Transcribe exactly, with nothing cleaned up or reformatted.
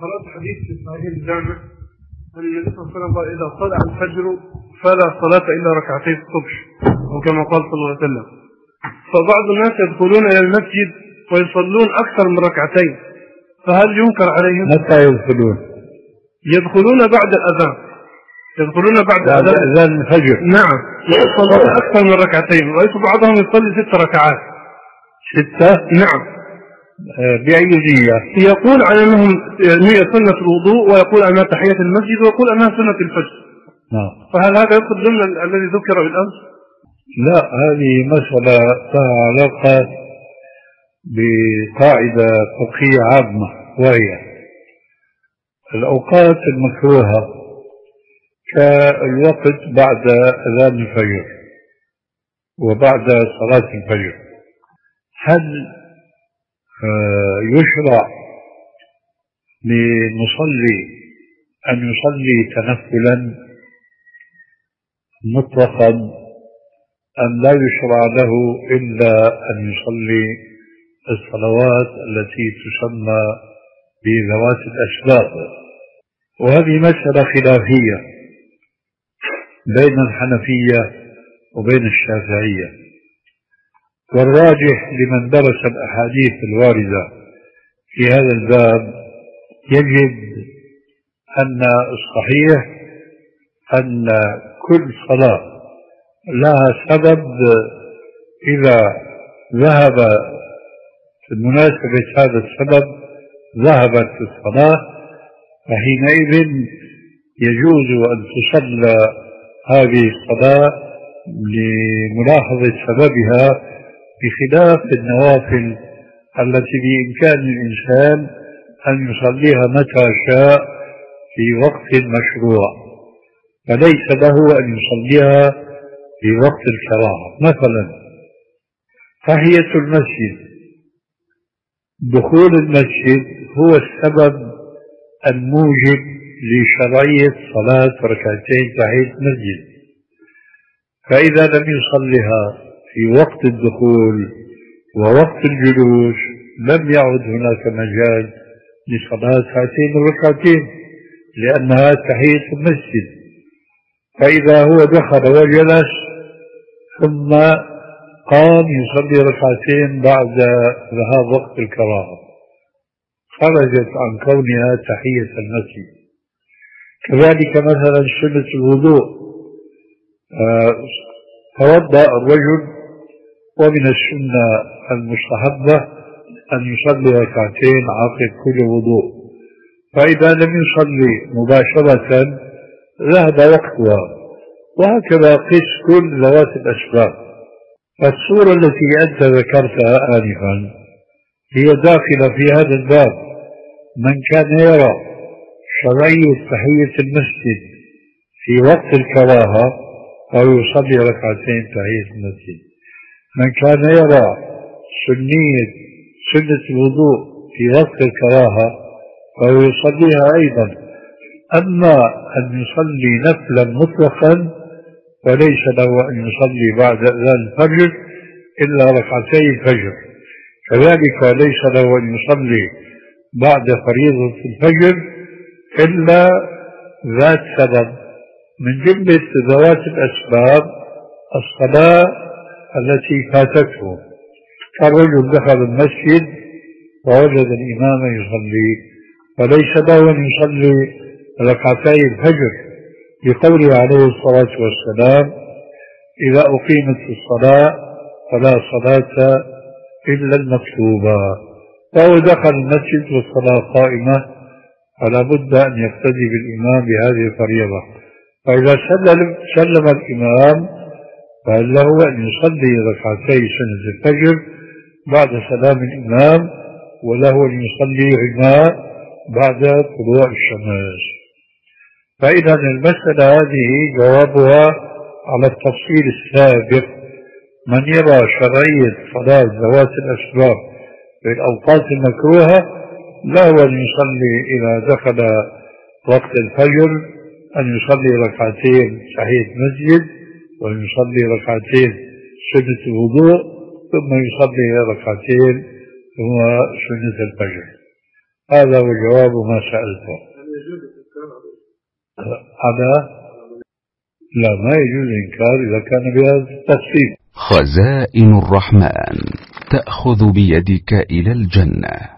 قرأت حديث في صحيح الجامع أن النبي صلى الله عليه وسلم قال إذا طلع الفجر فلا صلاة إلا ركعتي الصبح، وكما قال صلى الله عليه وسلم. فبعض الناس يدخلون إلى المسجد ويصلون أكثر من ركعتين، فهل ينكر عليهم؟ متى يدخلون؟ يدخلون بعد الأذان، يدخلون بعد أذان الفجر. نعم، يصلون أكثر من ركعتين، وليس بعضهم يصلي ست ركعات. ستة؟ نعم. بأي نية؟ يقول على أنهم نية سنة الوضوء، ويقول أنها تحية المسجد، ويقول أنها سنة الفجر. نعم. فهل هذا يدخل ضمن الذي ذكر بالأمس؟ لا، هذه مسألة لها علاقة بقاعدة فقهية عامة، وهي الأوقات المكروهة كالوقت بعد أذان الفجر وبعد صلاة الفجر، هل يشرع للمصلي أن يصلي تنفلا مطلقا أم لا يشرع له إلا أن يصلي الصلوات التي تسمى بذوات الأسباب؟ وهذه مسألة خلافية بين الحنفية وبين الشافعية، والراجح لمن درس الأحاديث الواردة في هذا الباب يجد أن الصحيح أن كل صلاة لها سبب إذا ذهب في مناسبة هذا السبب ذهبت الصلاة، فحينئذ يجوز أن تصلى هذه الصلاة لملاحظة سببها، بخلاف النوافل التي بإمكان الإنسان أن يصليها متى شاء في وقت مشروع، فليس له أن يصليها في وقت الكراهة. مثلا تحية المسجد، دخول المسجد هو السبب الموجب لشرعية صلاة ركعتين تحية المسجد، فإذا لم يصلها في وقت الدخول ووقت الجلوس لم يعد هناك مجال لصلاة هاتين الركعتين، لأنها تحية المسجد. فإذا هو دخل وجلس ثم قام يصلي ركعتين بعد ذهاب وقت الكراهة، خرجت عن كونها تحية المسجد. كذلك مثلا سنة الوضوء، آه توضأ الرجل ومن السنة المستحبة أن يصلي ركعتين عقب كل وضوء، فإذا لم يصلي مباشرة ذهب وقتها، وهكذا قس كل ذوات الأسباب. فالصورة التي أنت ذكرتها آنفا هي داخلة في هذا الباب. من كان يرى شرعية تحية المسجد في وقت الكراهة أو يصلي ركعتين تحية المسجد، من كان يرى سنية سنة الوضوء في وقت الكراهة فهو يصليها أيضا. أما أن يصلي نفلا مطلقا فليس له أن يصلي بعد أذان الفجر إلا ركعتي الفجر، كذلك ليس له أن يصلي بعد فريضة الفجر إلا ذات سبب من جملة ذوات الأسباب الصلاة التي فاتته، كالرجل دخل المسجد ووجد الإمام يصلي فليس له أن يصلي ركعتي الفجر، لقوله عليه الصلاة والسلام: إذا أقيمت الصلاة فلا صلاة إلا المكتوبة. فهو دخل المسجد والصلاة قائمة، فلا بد أن يقتدي بالإمام بهذه الفريضة. فإذا سلم, سلم الإمام فله أن يصلي ركعتي سنة الفجر بعد سلام الإمام، وله أن يصليهما بعد طلوع الشمس. فإذا المسألة هذه جوابها على التفصيل السابق. من يرى شرعية صلاة ذوات الأسباب في الأوقات المكروهة له أن يصلي إذا دخل وقت الفجر أن يصلي ركعتين تحية مسجد، وأن يصلي ركعتين سنة الوضوء، ثم يصلي ركعتين ثم سنة الفجر. هذا هو جواب ما سألته. هذا لا، ما يجوز إنكار إذا كان بهذا التفصيل. خزائن الرحمن تأخذ بيدك إلى الجنة.